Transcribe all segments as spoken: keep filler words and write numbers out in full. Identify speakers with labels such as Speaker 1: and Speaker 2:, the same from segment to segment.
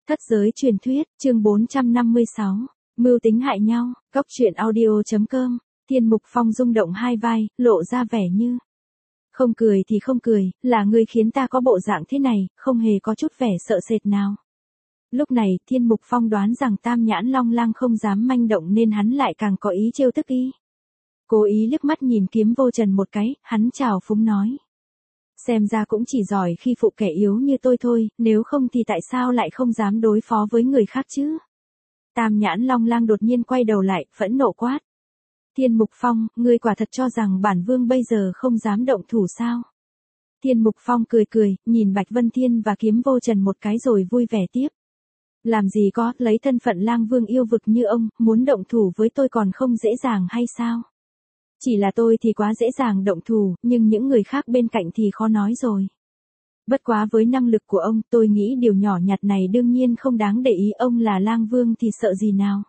Speaker 1: Thất giới truyền thuyết, chương bốn trăm năm mươi sáu, mưu tính hại nhau, cốc truyện audio.com, Thiên Mục Phong rung động hai vai, lộ ra vẻ như. Không cười thì không cười, là ngươi khiến ta có bộ dạng thế này, không hề có chút vẻ sợ sệt nào. Lúc này, Thiên Mục Phong đoán rằng Tam Nhãn Long Lang không dám manh động nên hắn lại càng có ý trêu tức y. Cố ý liếc mắt nhìn Kiếm Vô Trần một cái, hắn chào phúng nói. Xem ra cũng chỉ giỏi khi phụ kẻ yếu như tôi thôi, nếu không thì tại sao lại không dám đối phó với người khác chứ? Tam Nhãn Long Lang đột nhiên quay đầu lại, phẫn nộ quát. Thiên Mục Phong, ngươi quả thật cho rằng bản vương bây giờ không dám động thủ sao? Thiên Mục Phong cười cười, nhìn Bạch Vân Thiên và Kiếm Vô Trần một cái rồi vui vẻ tiếp. Làm gì có, lấy thân phận lang vương yêu vực như ông, muốn động thủ với tôi còn không dễ dàng hay sao? Chỉ là tôi thì quá dễ dàng động thủ, nhưng những người khác bên cạnh thì khó nói rồi. Bất quá với năng lực của ông, tôi nghĩ điều nhỏ nhặt này đương nhiên không đáng để ý, ông là lang vương thì sợ gì nào.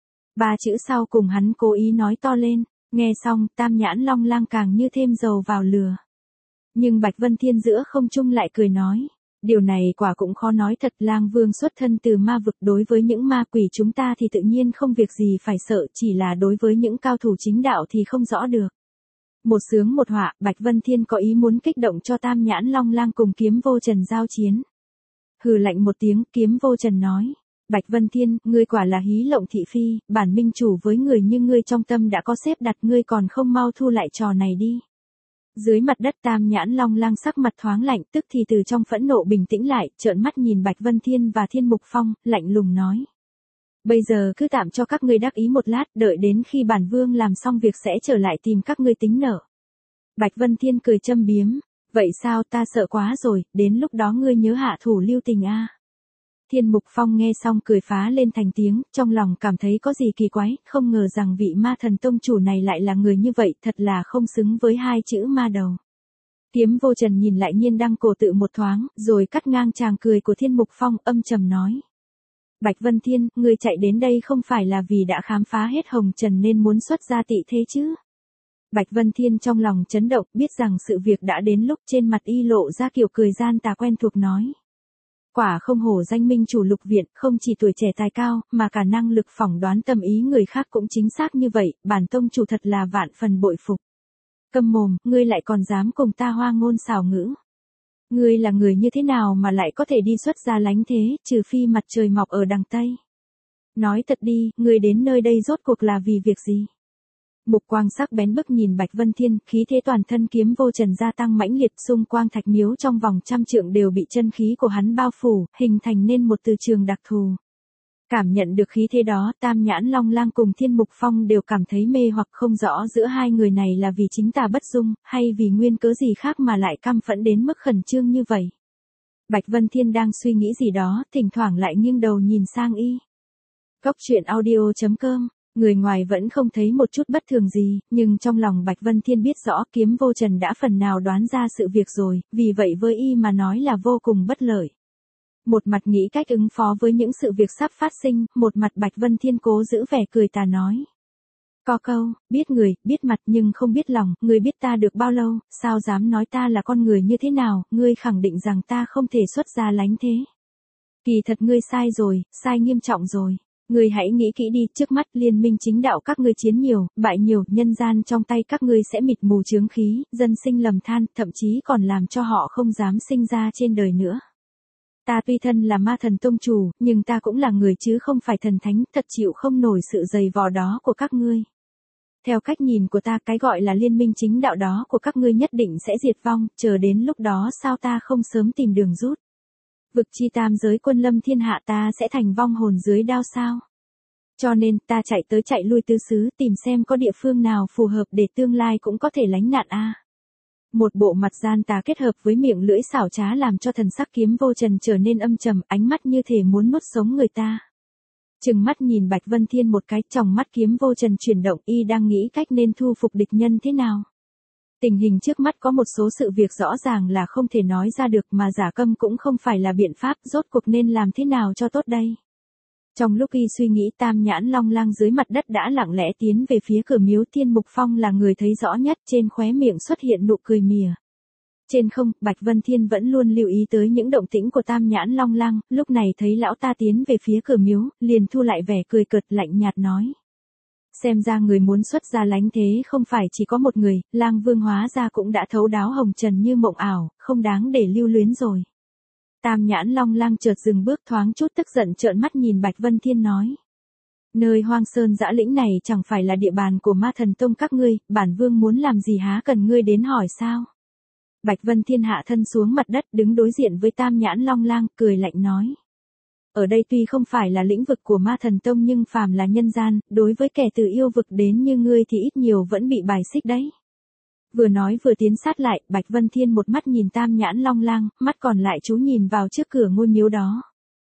Speaker 1: Ba chữ sau cùng hắn cố ý nói to lên, nghe xong, Tam Nhãn Long Lang càng như thêm dầu vào lửa. Nhưng Bạch Vân Thiên giữa không trung lại cười nói, điều này quả cũng khó nói thật, lang vương xuất thân từ ma vực, đối với những ma quỷ chúng ta thì tự nhiên không việc gì phải sợ, chỉ là đối với những cao thủ chính đạo thì không rõ được. Một sướng một họa, Bạch Vân Thiên có ý muốn kích động cho Tam Nhãn Long Lang cùng Kiếm Vô Trần giao chiến. Hừ lạnh một tiếng, Kiếm Vô Trần nói, Bạch Vân Thiên, ngươi quả là hí lộng thị phi, bản minh chủ với người như ngươi trong tâm đã có xếp đặt, ngươi còn không mau thu lại trò này đi. Dưới mặt đất Tam Nhãn Long Lang sắc mặt thoáng lạnh, tức thì từ trong phẫn nộ bình tĩnh lại, trợn mắt nhìn Bạch Vân Thiên và Thiên Mục Phong, lạnh lùng nói. Bây giờ cứ tạm cho các ngươi đắc ý một lát, đợi đến khi bản vương làm xong việc sẽ trở lại tìm các ngươi tính nợ. Bạch Vân Thiên cười châm biếm, vậy sao, ta sợ quá rồi, đến lúc đó ngươi nhớ hạ thủ lưu tình a. Thiên Mục Phong nghe xong cười phá lên thành tiếng, trong lòng cảm thấy có gì kỳ quái, không ngờ rằng vị ma thần tông chủ này lại là người như vậy, thật là không xứng với hai chữ ma đầu. Kiếm Vô Trần nhìn lại Nhiên Đăng cổ tự một thoáng, rồi cắt ngang tràng cười của Thiên Mục Phong, âm trầm nói. Bạch Vân Thiên, ngươi chạy đến đây không phải là vì đã khám phá hết hồng trần nên muốn xuất ra tị thế chứ? Bạch Vân Thiên trong lòng chấn động, biết rằng sự việc đã đến lúc, trên mặt y lộ ra kiểu cười gian tà quen thuộc nói. Quả không hổ danh minh chủ Lục Viện, không chỉ tuổi trẻ tài cao, mà cả năng lực phỏng đoán tâm ý người khác cũng chính xác như vậy, bản tông chủ thật là vạn phần bội phục. Câm mồm, ngươi lại còn dám cùng ta hoa ngôn xảo ngữ. Ngươi là người như thế nào mà lại có thể đi xuất gia lánh thế, trừ phi mặt trời mọc ở đằng Tây. Nói thật đi, ngươi đến nơi đây rốt cuộc là vì việc gì? Mục quang sắc bén bức nhìn Bạch Vân Thiên, khí thế toàn thân Kiếm Vô Trần gia tăng mãnh liệt, xung quanh thạch miếu trong vòng trăm trượng đều bị chân khí của hắn bao phủ, hình thành nên một từ trường đặc thù. Cảm nhận được khí thế đó, Tam Nhãn Long Lang cùng Thiên Mục Phong đều cảm thấy mê hoặc, không rõ giữa hai người này là vì chính tà bất dung, hay vì nguyên cớ gì khác mà lại căm phẫn đến mức khẩn trương như vậy. Bạch Vân Thiên đang suy nghĩ gì đó, thỉnh thoảng lại nghiêng đầu nhìn sang y. Cốc truyện audio.com. Người ngoài vẫn không thấy một chút bất thường gì, nhưng trong lòng Bạch Vân Thiên biết rõ Kiếm Vô Trần đã phần nào đoán ra sự việc rồi, vì vậy với y mà nói là vô cùng bất lợi. Một mặt nghĩ cách ứng phó với những sự việc sắp phát sinh, một mặt Bạch Vân Thiên cố giữ vẻ cười tà nói. Có câu, biết người, biết mặt nhưng không biết lòng, ngươi biết ta được bao lâu, sao dám nói ta là con người như thế nào, ngươi khẳng định rằng ta không thể xuất gia lánh thế. Kỳ thật ngươi sai rồi, sai nghiêm trọng rồi. Ngươi hãy nghĩ kỹ đi, trước mắt liên minh chính đạo các ngươi chiến nhiều, bại nhiều, nhân gian trong tay các ngươi sẽ mịt mù chướng khí, dân sinh lầm than, thậm chí còn làm cho họ không dám sinh ra trên đời nữa. Ta tuy thân là ma thần tông chủ, nhưng ta cũng là người chứ không phải thần thánh, thật chịu không nổi sự dày vò đó của các ngươi. Theo cách nhìn của ta, cái gọi là liên minh chính đạo đó của các ngươi nhất định sẽ diệt vong, chờ đến lúc đó sao ta không sớm tìm đường rút. Vực chi tam giới quân lâm thiên hạ ta sẽ thành vong hồn dưới đao sao. Cho nên ta chạy tới chạy lui tứ xứ tìm xem có địa phương nào phù hợp để tương lai cũng có thể lánh nạn a. À. Một bộ mặt gian tà kết hợp với miệng lưỡi xảo trá làm cho thần sắc Kiếm Vô Trần trở nên âm trầm, ánh mắt như thể muốn nuốt sống người ta. Trừng mắt nhìn Bạch Vân Thiên một cái, trong mắt Kiếm Vô Trần chuyển động, y đang nghĩ cách nên thu phục địch nhân thế nào. Tình hình trước mắt có một số sự việc rõ ràng là không thể nói ra được, mà giả câm cũng không phải là biện pháp, rốt cuộc nên làm thế nào cho tốt đây. Trong lúc y suy nghĩ, Tam Nhãn Long Lang dưới mặt đất đã lặng lẽ tiến về phía cửa miếu. Thiên Mục Phong là người thấy rõ nhất, trên khóe miệng xuất hiện nụ cười mỉa. Trên không, Bạch Vân Thiên vẫn luôn lưu ý tới những động tĩnh của Tam Nhãn Long Lang, lúc này thấy lão ta tiến về phía cửa miếu, liền thu lại vẻ cười cợt lạnh nhạt nói. Xem ra người muốn xuất ra lánh thế không phải chỉ có một người, Lang Vương hóa ra cũng đã thấu đáo hồng trần như mộng ảo, không đáng để lưu luyến rồi. Tam Nhãn Long Lang chợt dừng bước thoáng chút tức giận trợn mắt nhìn Bạch Vân Thiên nói. Nơi hoang sơn dã lĩnh này chẳng phải là địa bàn của Ma Thần Tông các ngươi, bản vương muốn làm gì há cần ngươi đến hỏi sao? Bạch Vân Thiên hạ thân xuống mặt đất đứng đối diện với Tam Nhãn Long Lang, cười lạnh nói. Ở đây tuy không phải là lĩnh vực của Ma Thần Tông nhưng phàm là nhân gian, đối với kẻ từ yêu vực đến như ngươi thì ít nhiều vẫn bị bài xích đấy. Vừa nói vừa tiến sát lại, Bạch Vân Thiên một mắt nhìn Tam Nhãn Long Lang, mắt còn lại chú nhìn vào trước cửa ngôi miếu đó.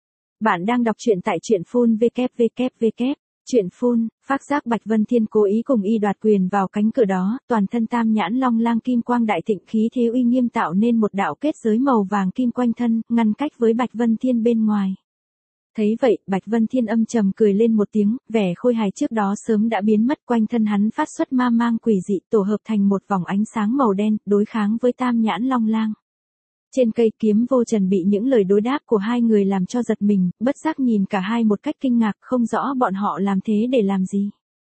Speaker 1: Bạn đang đọc truyện tại truyện phun vê kép vê kép vê kép. Chuyện phun, phát giác Bạch Vân Thiên cố ý cùng y đoạt quyền vào cánh cửa đó, toàn thân Tam Nhãn Long Lang kim quang đại thịnh khí thế uy nghiêm tạo nên một đạo kết giới màu vàng kim quanh thân, ngăn cách với Bạch Vân Thiên bên ngoài. Thấy vậy, Bạch Vân Thiên âm trầm cười lên một tiếng, vẻ khôi hài trước đó sớm đã biến mất, quanh thân hắn phát xuất ma mang quỷ dị tổ hợp thành một vòng ánh sáng màu đen, đối kháng với Tam Nhãn Long Lang. Trên cây Kiếm Vô Trần bị những lời đối đáp của hai người làm cho giật mình, bất giác nhìn cả hai một cách kinh ngạc, không rõ bọn họ làm thế để làm gì.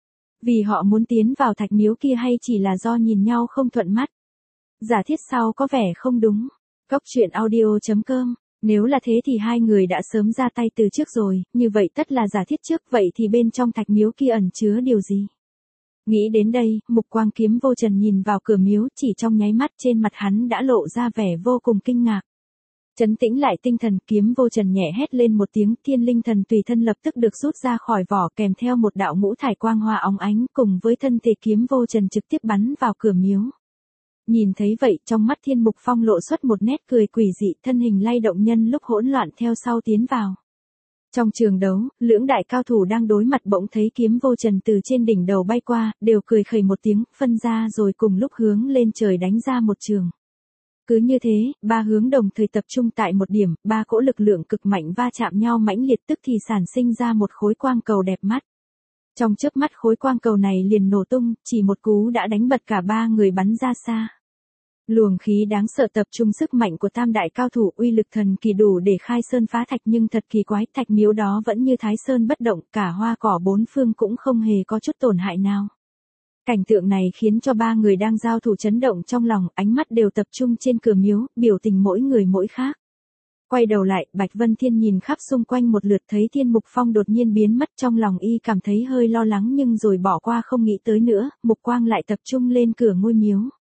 Speaker 1: Vì họ muốn tiến vào thạch miếu kia hay chỉ là do nhìn nhau không thuận mắt. Giả thiết sau có vẻ không đúng. Cốc truyện audio chấm com. Nếu là thế thì hai người đã sớm ra tay từ trước rồi, như vậy tất là giả thiết trước, vậy thì bên trong thạch miếu kia ẩn chứa điều gì? Nghĩ đến đây, mục quang Kiếm Vô Trần nhìn vào cửa miếu, chỉ trong nháy mắt trên mặt hắn đã lộ ra vẻ vô cùng kinh ngạc. Trấn tĩnh lại tinh thần, Kiếm Vô Trần nhẹ hét lên một tiếng, thiên linh thần tùy thân lập tức được rút ra khỏi vỏ kèm theo một đạo ngũ thải quang hoa óng ánh, cùng với thân thể Kiếm Vô Trần trực tiếp bắn vào cửa miếu. Nhìn thấy vậy, trong mắt Thiên Mục Phong lộ xuất một nét cười quỷ dị, thân hình lay động nhân lúc hỗn loạn theo sau tiến vào. Trong trường đấu, lưỡng đại cao thủ đang đối mặt bỗng thấy Kiếm Vô Trần từ trên đỉnh đầu bay qua, đều cười khẩy một tiếng, phân ra rồi cùng lúc hướng lên trời đánh ra một trường. Cứ như thế, ba hướng đồng thời tập trung tại một điểm, ba cỗ lực lượng cực mạnh va chạm nhau mãnh liệt tức thì sản sinh ra một khối quang cầu đẹp mắt. Trong chớp mắt khối quang cầu này liền nổ tung, chỉ một cú đã đánh bật cả ba người bắn ra xa. Luồng khí đáng sợ tập trung sức mạnh của tam đại cao thủ uy lực thần kỳ đủ để khai sơn phá thạch nhưng thật kỳ quái thạch miếu đó vẫn như thái sơn bất động, cả hoa cỏ bốn phương cũng không hề có chút tổn hại nào. Cảnh tượng này khiến cho ba người đang giao thủ chấn động trong lòng, ánh mắt đều tập trung trên cửa miếu, biểu tình mỗi người mỗi khác. Quay đầu lại, Bạch Vân Thiên nhìn khắp xung quanh một lượt thấy Thiên Mục Phong đột nhiên biến mất, trong lòng y cảm thấy hơi lo lắng nhưng rồi bỏ qua không nghĩ tới nữa, mục quang lại tập trung lên cửa ngôi miếu.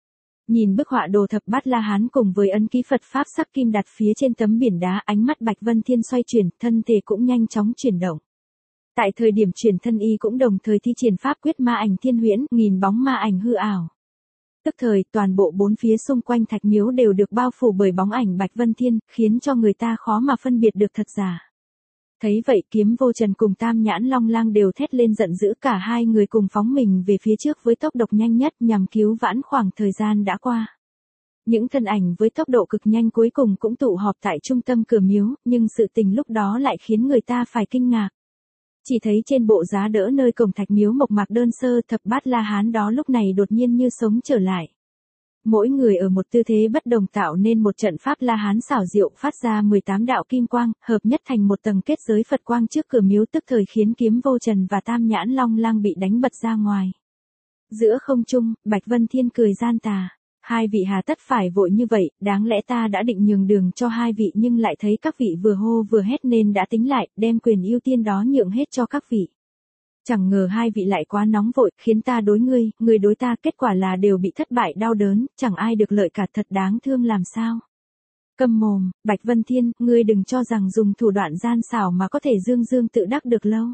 Speaker 1: Nhìn bức họa đồ thập bát La Hán cùng với ấn ký Phật Pháp sắc kim đặt phía trên tấm biển đá, ánh mắt Bạch Vân Thiên xoay chuyển, thân thể cũng nhanh chóng chuyển động. Tại thời điểm chuyển thân y cũng đồng thời thi triển pháp quyết ma ảnh thiên huyễn, nghìn bóng ma ảnh hư ảo. Tức thời, toàn bộ bốn phía xung quanh thạch miếu đều được bao phủ bởi bóng ảnh Bạch Vân Thiên, khiến cho người ta khó mà phân biệt được thật giả. Thấy vậy, Kiếm Vô Trần cùng Tam Nhãn Long Lang đều thét lên giận dữ, cả hai người cùng phóng mình về phía trước với tốc độ nhanh nhất nhằm cứu vãn khoảng thời gian đã qua. Những thân ảnh với tốc độ cực nhanh cuối cùng cũng tụ họp tại trung tâm cửa miếu, nhưng sự tình lúc đó lại khiến người ta phải kinh ngạc. Chỉ thấy trên bộ giá đỡ nơi cổng thạch miếu mộc mạc đơn sơ thập bát La Hán đó lúc này đột nhiên như sống trở lại. Mỗi người ở một tư thế bất đồng tạo nên một trận pháp La Hán xảo diệu phát ra mười tám đạo kim quang, hợp nhất thành một tầng kết giới Phật quang trước cửa miếu tức thời khiến Kiếm Vô Trần và Tam Nhãn Long Lang bị đánh bật ra ngoài. Giữa không trung, Bạch Vân Thiên cười gian tà. Hai vị hà tất phải vội như vậy, đáng lẽ ta đã định nhường đường cho hai vị nhưng lại thấy các vị vừa hô vừa hét nên đã tính lại, đem quyền ưu tiên đó nhượng hết cho các vị. Chẳng ngờ hai vị lại quá nóng vội, khiến ta đối ngươi, ngươi đối ta, kết quả là đều bị thất bại đau đớn, chẳng ai được lợi cả, thật đáng thương làm sao. Câm mồm, Bạch Vân Thiên, ngươi đừng cho rằng dùng thủ đoạn gian xảo mà có thể dương dương tự đắc được lâu.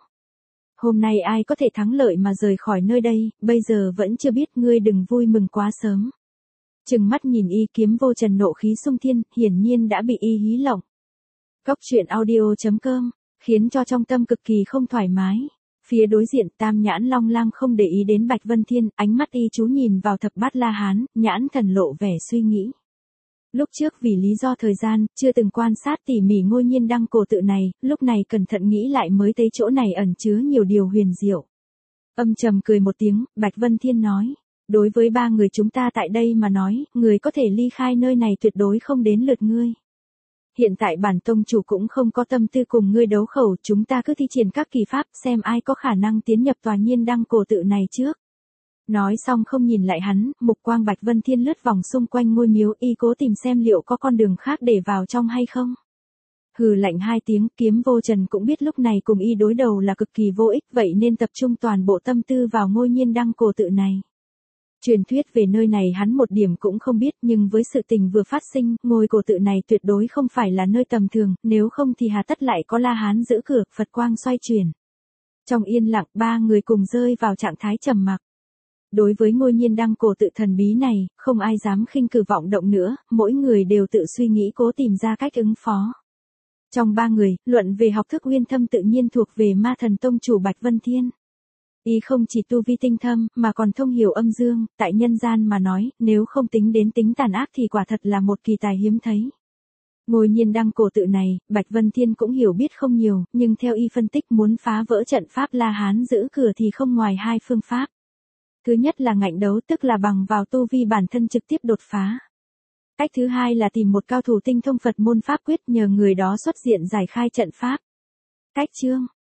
Speaker 1: Hôm nay ai có thể thắng lợi mà rời khỏi nơi đây, bây giờ vẫn chưa biết, ngươi đừng vui mừng quá sớm. Trừng mắt nhìn y, Kiếm Vô Trần nộ khí xung thiên, hiển nhiên đã bị y hí lộng. Cốc truyện audio chấm com, khiến cho trong tâm cực kỳ không thoải mái. Phía đối diện Tam Nhãn Long Lang không để ý đến Bạch Vân Thiên, ánh mắt y chú nhìn vào thập bát La Hán, nhãn thần lộ vẻ suy nghĩ. Lúc trước vì lý do thời gian, chưa từng quan sát tỉ mỉ ngôi nhiên đăng cổ tự này, lúc này cẩn thận nghĩ lại mới thấy chỗ này ẩn chứa nhiều điều huyền diệu. Âm trầm cười một tiếng, Bạch Vân Thiên nói. Đối với ba người chúng ta tại đây mà nói, người có thể ly khai nơi này tuyệt đối không đến lượt ngươi. Hiện tại bản tông chủ cũng không có tâm tư cùng ngươi đấu khẩu, chúng ta cứ thi triển các kỳ pháp xem ai có khả năng tiến nhập tòa nhiên đăng cổ tự này trước. Nói xong không nhìn lại hắn, mục quang Bạch Vân Thiên lướt vòng xung quanh ngôi miếu y cố tìm xem liệu có con đường khác để vào trong hay không. Hừ lạnh hai tiếng, Kiếm Vô Trần cũng biết lúc này cùng y đối đầu là cực kỳ vô ích, vậy nên tập trung toàn bộ tâm tư vào ngôi nhiên đăng cổ tự này. Truyền thuyết về nơi này hắn một điểm cũng không biết, nhưng với sự tình vừa phát sinh, ngôi cổ tự này tuyệt đối không phải là nơi tầm thường, nếu không thì hà tất lại có La Hán giữ cửa, Phật quang xoay chuyển. Trong yên lặng, ba người cùng rơi vào trạng thái trầm mặc. Đối với ngôi nhiên đăng cổ tự thần bí này, không ai dám khinh cử vọng động nữa, mỗi người đều tự suy nghĩ cố tìm ra cách ứng phó. Trong ba người, luận về học thức uyên thâm tự nhiên thuộc về Ma Thần tông chủ Bạch Vân Thiên. Y không chỉ tu vi tinh thâm, mà còn thông hiểu âm dương, tại nhân gian mà nói, nếu không tính đến tính tàn ác thì quả thật là một kỳ tài hiếm thấy. Ngôi nhiên đăng cổ tự này, Bạch Vân Thiên cũng hiểu biết không nhiều, nhưng theo y phân tích muốn phá vỡ trận pháp La Hán giữ cửa thì không ngoài hai phương pháp. Thứ nhất là ngạnh đấu, tức là bằng vào tu vi bản thân trực tiếp đột phá. Cách thứ hai là tìm một cao thủ tinh thông Phật môn pháp quyết, nhờ người đó xuất diện giải khai trận pháp. Cách chương